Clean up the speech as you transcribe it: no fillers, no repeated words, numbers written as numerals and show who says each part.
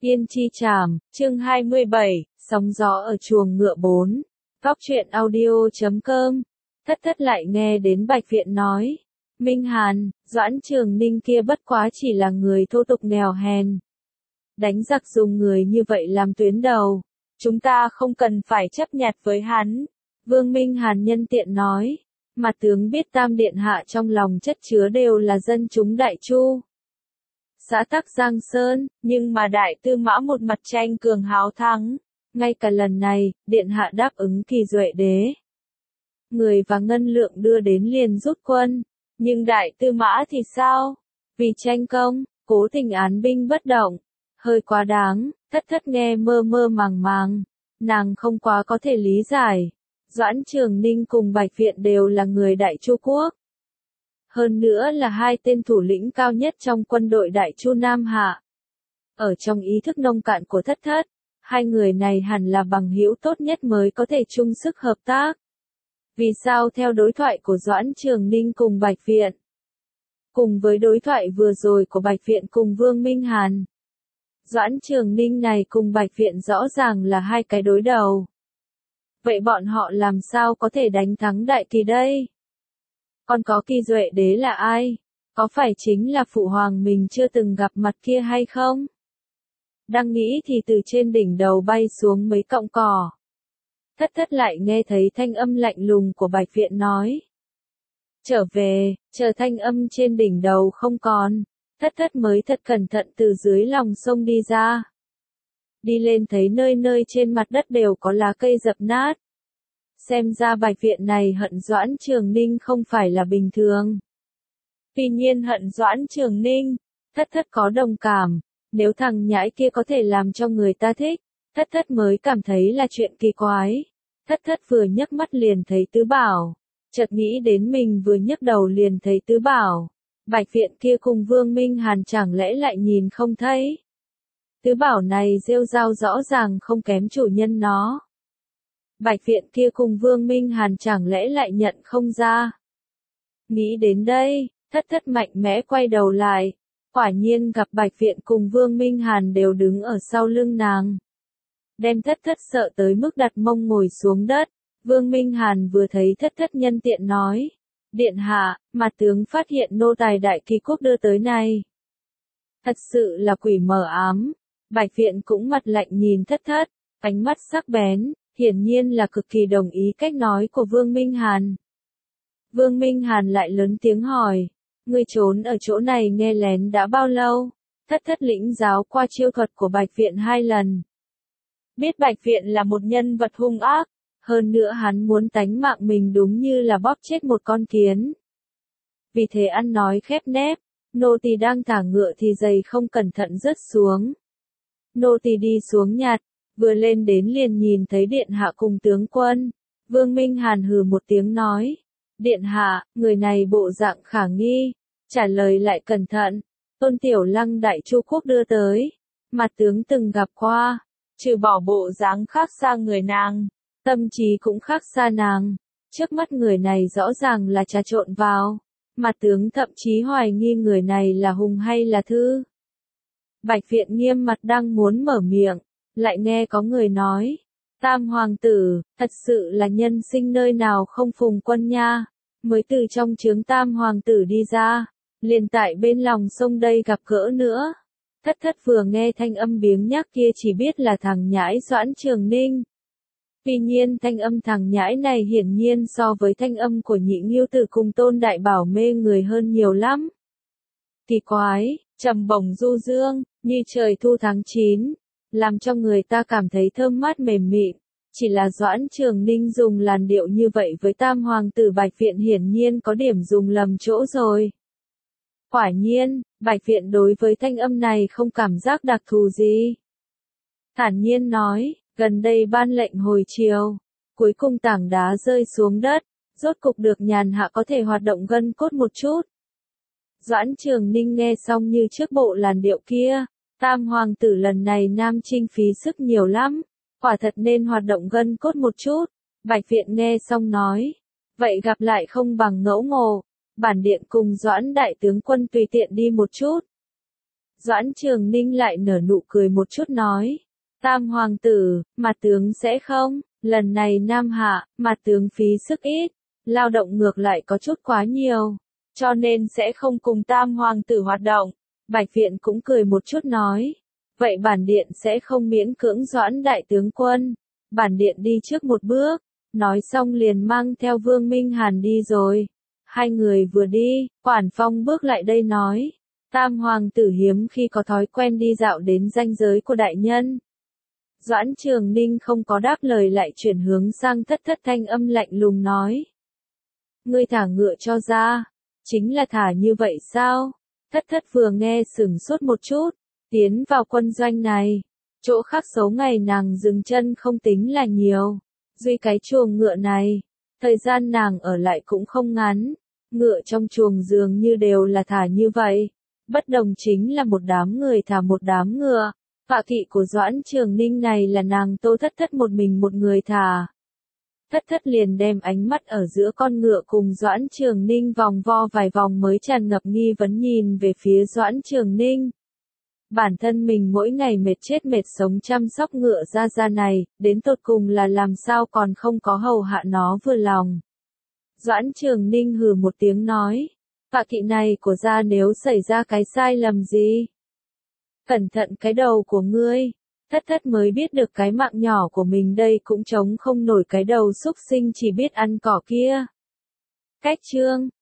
Speaker 1: Yên Chi Tràm, chương 27, sóng gió ở chuồng ngựa 4. Góc truyện audio.com. Thất thất lại nghe đến Bạch Viện nói. Minh Hàn, Doãn Trường Ninh kia bất quá chỉ là người thô tục nghèo hèn. Đánh giặc dùng người như vậy làm tuyến đầu. Chúng ta không cần phải chấp nhặt với hắn. Vương Minh Hàn nhân tiện nói. Mà tướng biết Tam Điện Hạ trong lòng chất chứa đều là dân chúng Đại Chu. Xã tắc Giang Sơn, nhưng mà Đại Tư Mã một mặt tranh cường háo thắng. Ngay cả lần này, Điện Hạ đáp ứng Kỳ Duệ Đế. Người và ngân lượng đưa đến liền rút quân. Nhưng Đại Tư Mã thì sao? Vì tranh công, cố tình án binh bất động. Hơi quá đáng, thất thất nghe mơ mơ màng màng. Nàng không quá có thể lý giải. Doãn Trường Ninh cùng Bạch Viện đều là người Đại Chu Quốc. Hơn nữa là hai tên thủ lĩnh cao nhất trong quân đội Đại Chu Nam Hạ. Ở trong ý thức nông cạn của thất thất, hai người này hẳn là bằng hữu tốt nhất mới có thể chung sức hợp tác. Vì sao theo đối thoại của Doãn Trường Ninh cùng Bạch Viện? Cùng với đối thoại vừa rồi của Bạch Viện cùng Vương Minh Hàn. Doãn Trường Ninh này cùng Bạch Viện rõ ràng là hai cái đối đầu. Vậy bọn họ làm sao có thể đánh thắng Đại Kỳ đây? Còn có Kỳ Duệ Đế là ai? Có phải chính là phụ hoàng mình chưa từng gặp mặt kia hay không? Đang nghĩ thì từ trên đỉnh đầu bay xuống mấy cọng cỏ. Thất thất lại nghe thấy thanh âm lạnh lùng của Bạch Viện nói. Trở về, chờ thanh âm trên đỉnh đầu không còn. Thất thất mới thật cẩn thận từ dưới lòng sông đi ra. Đi lên thấy nơi nơi trên mặt đất đều có lá cây dập nát. Xem ra Bạch Viện này hận Doãn Trường Ninh không phải là bình thường. Tuy nhiên hận Doãn Trường Ninh, thất thất có đồng cảm, nếu thằng nhãi kia có thể làm cho người ta thích, thất thất mới cảm thấy là chuyện kỳ quái. Thất thất vừa nhấc mắt liền thấy Tứ Bảo, chợt nghĩ đến mình vừa nhấc đầu liền thấy Tứ Bảo. Bạch Viện kia cùng Vương Minh Hàn chẳng lẽ lại nhìn không thấy. Tứ Bảo này rêu rao rõ ràng không kém chủ nhân nó. Bạch Viện kia cùng Vương Minh Hàn chẳng lẽ lại nhận không ra. Nghĩ đến đây, thất thất mạnh mẽ quay đầu lại. Quả nhiên gặp Bạch Viện cùng Vương Minh Hàn đều đứng ở sau lưng nàng. Đem thất thất sợ tới mức đặt mông ngồi xuống đất. Vương Minh Hàn vừa thấy thất thất nhân tiện nói. Điện hạ, mà tướng phát hiện nô tài Đại Kỳ Quốc đưa tới này. Thật sự là quỷ mờ ám. Bạch Viện cũng mặt lạnh nhìn thất thất, ánh mắt sắc bén. Hiển nhiên là cực kỳ đồng ý cách nói của Vương Minh Hàn. Vương Minh Hàn lại lớn tiếng hỏi, ngươi trốn ở chỗ này nghe lén đã bao lâu? Thất thất lĩnh giáo qua chiêu thuật của Bạch Viện 2 lần. Biết Bạch Viện là một nhân vật hung ác, hơn nữa hắn muốn tánh mạng mình đúng như là bóp chết một con kiến. Vì thế ăn nói khép nép, nô tỳ đang thả ngựa thì giày không cẩn thận rớt xuống. Nô tỳ đi xuống nhặt. Vừa lên đến liền nhìn thấy Điện Hạ cùng tướng quân. Vương Minh Hàn hừ một tiếng nói. Điện Hạ, người này bộ dạng khả nghi. Trả lời lại cẩn thận. Tôn Tiểu Lăng Đại Chu Quốc đưa tới. Mặt tướng từng gặp qua. Trừ bỏ bộ dáng khác xa người nàng. Tâm trí cũng khác xa nàng. Trước mắt người này rõ ràng là trà trộn vào. Mặt tướng thậm chí hoài nghi người này là hùng hay là thư. Bạch Viện nghiêm mặt đang muốn mở miệng. Lại nghe có người nói, Tam Hoàng tử, thật sự là nhân sinh nơi nào không phùng quân nha, mới từ trong trướng Tam Hoàng tử đi ra, liền tại bên lòng sông đây gặp gỡ nữa. Thất thất vừa nghe thanh âm biếng nhác kia chỉ biết là thằng nhãi Doãn Trường Ninh. Tuy nhiên thanh âm thằng nhãi này hiển nhiên so với thanh âm của Nhị Ngưu Tử cùng Tôn Đại Bảo mê người hơn nhiều lắm. Kỳ quái, trầm bổng du dương, như trời thu tháng 9. Làm cho người ta cảm thấy thơm mát mềm mịn. Chỉ là Doãn Trường Ninh dùng làn điệu như vậy với Tam Hoàng tử Bạch Viện hiển nhiên có điểm dùng lầm chỗ rồi. Quả nhiên, Bạch Viện đối với thanh âm này không cảm giác đặc thù gì. Thản nhiên nói, gần đây ban lệnh hồi chiều. Cuối cùng tảng đá rơi xuống đất, rốt cục được nhàn hạ có thể hoạt động gân cốt một chút. Doãn Trường Ninh nghe xong như trước bộ làn điệu kia. Tam Hoàng tử lần này nam chinh phí sức nhiều lắm, quả thật nên hoạt động gân cốt một chút. Bạch Viện nghe xong nói, vậy gặp lại không bằng ngẫu ngộ, bản điện cùng Doãn đại tướng quân tùy tiện đi một chút. Doãn Trường Ninh lại nở nụ cười một chút nói. Tam hoàng tử, mà tướng sẽ không, lần này Nam Hạ, mà tướng phí sức ít, lao động ngược lại có chút quá nhiều, cho nên sẽ không cùng Tam hoàng tử hoạt động. Bạch Viện cũng cười một chút nói. Vậy bản điện sẽ không miễn cưỡng Doãn đại tướng quân. Bản điện đi trước một bước. Nói xong liền mang theo Vương Minh Hàn đi rồi. Hai người vừa đi, Quản Phong bước lại đây nói. Tam hoàng tử hiếm khi có thói quen đi dạo đến ranh giới của đại nhân. Doãn Trường Ninh không có đáp lời lại chuyển hướng sang Thất Thất thanh âm lạnh lùng nói. Ngươi thả ngựa cho ra. Chính là thả như vậy sao? Thất Thất vừa nghe sửng sốt một chút. Tiến vào quân doanh này. Chỗ khác xấu ngày nàng dừng chân không tính là nhiều. Duy cái chuồng ngựa này. Thời gian nàng ở lại cũng không ngắn. Ngựa trong chuồng dường như đều là thả như vậy. Bất đồng chính là một đám người thả một đám ngựa. Phạ kỵ của Doãn Trường Ninh này là nàng Tô Thất Thất một mình một người thả. Thất Thất liền đem ánh mắt ở giữa con ngựa cùng Doãn Trường Ninh vòng vo vài vòng mới tràn ngập nghi vấn nhìn về phía Doãn Trường Ninh. Bản thân mình mỗi ngày mệt chết mệt sống chăm sóc ngựa ra này, đến tột cùng là làm sao còn không có hầu hạ nó vừa lòng. Doãn Trường Ninh hừ một tiếng nói, phạ kỵ này của gia nếu xảy ra cái sai lầm gì? Cẩn thận cái đầu của ngươi. Thất Thất mới biết được cái mạng nhỏ của mình đây cũng chống không nổi cái đầu xúc sinh chỉ biết ăn cỏ kia. Cách chương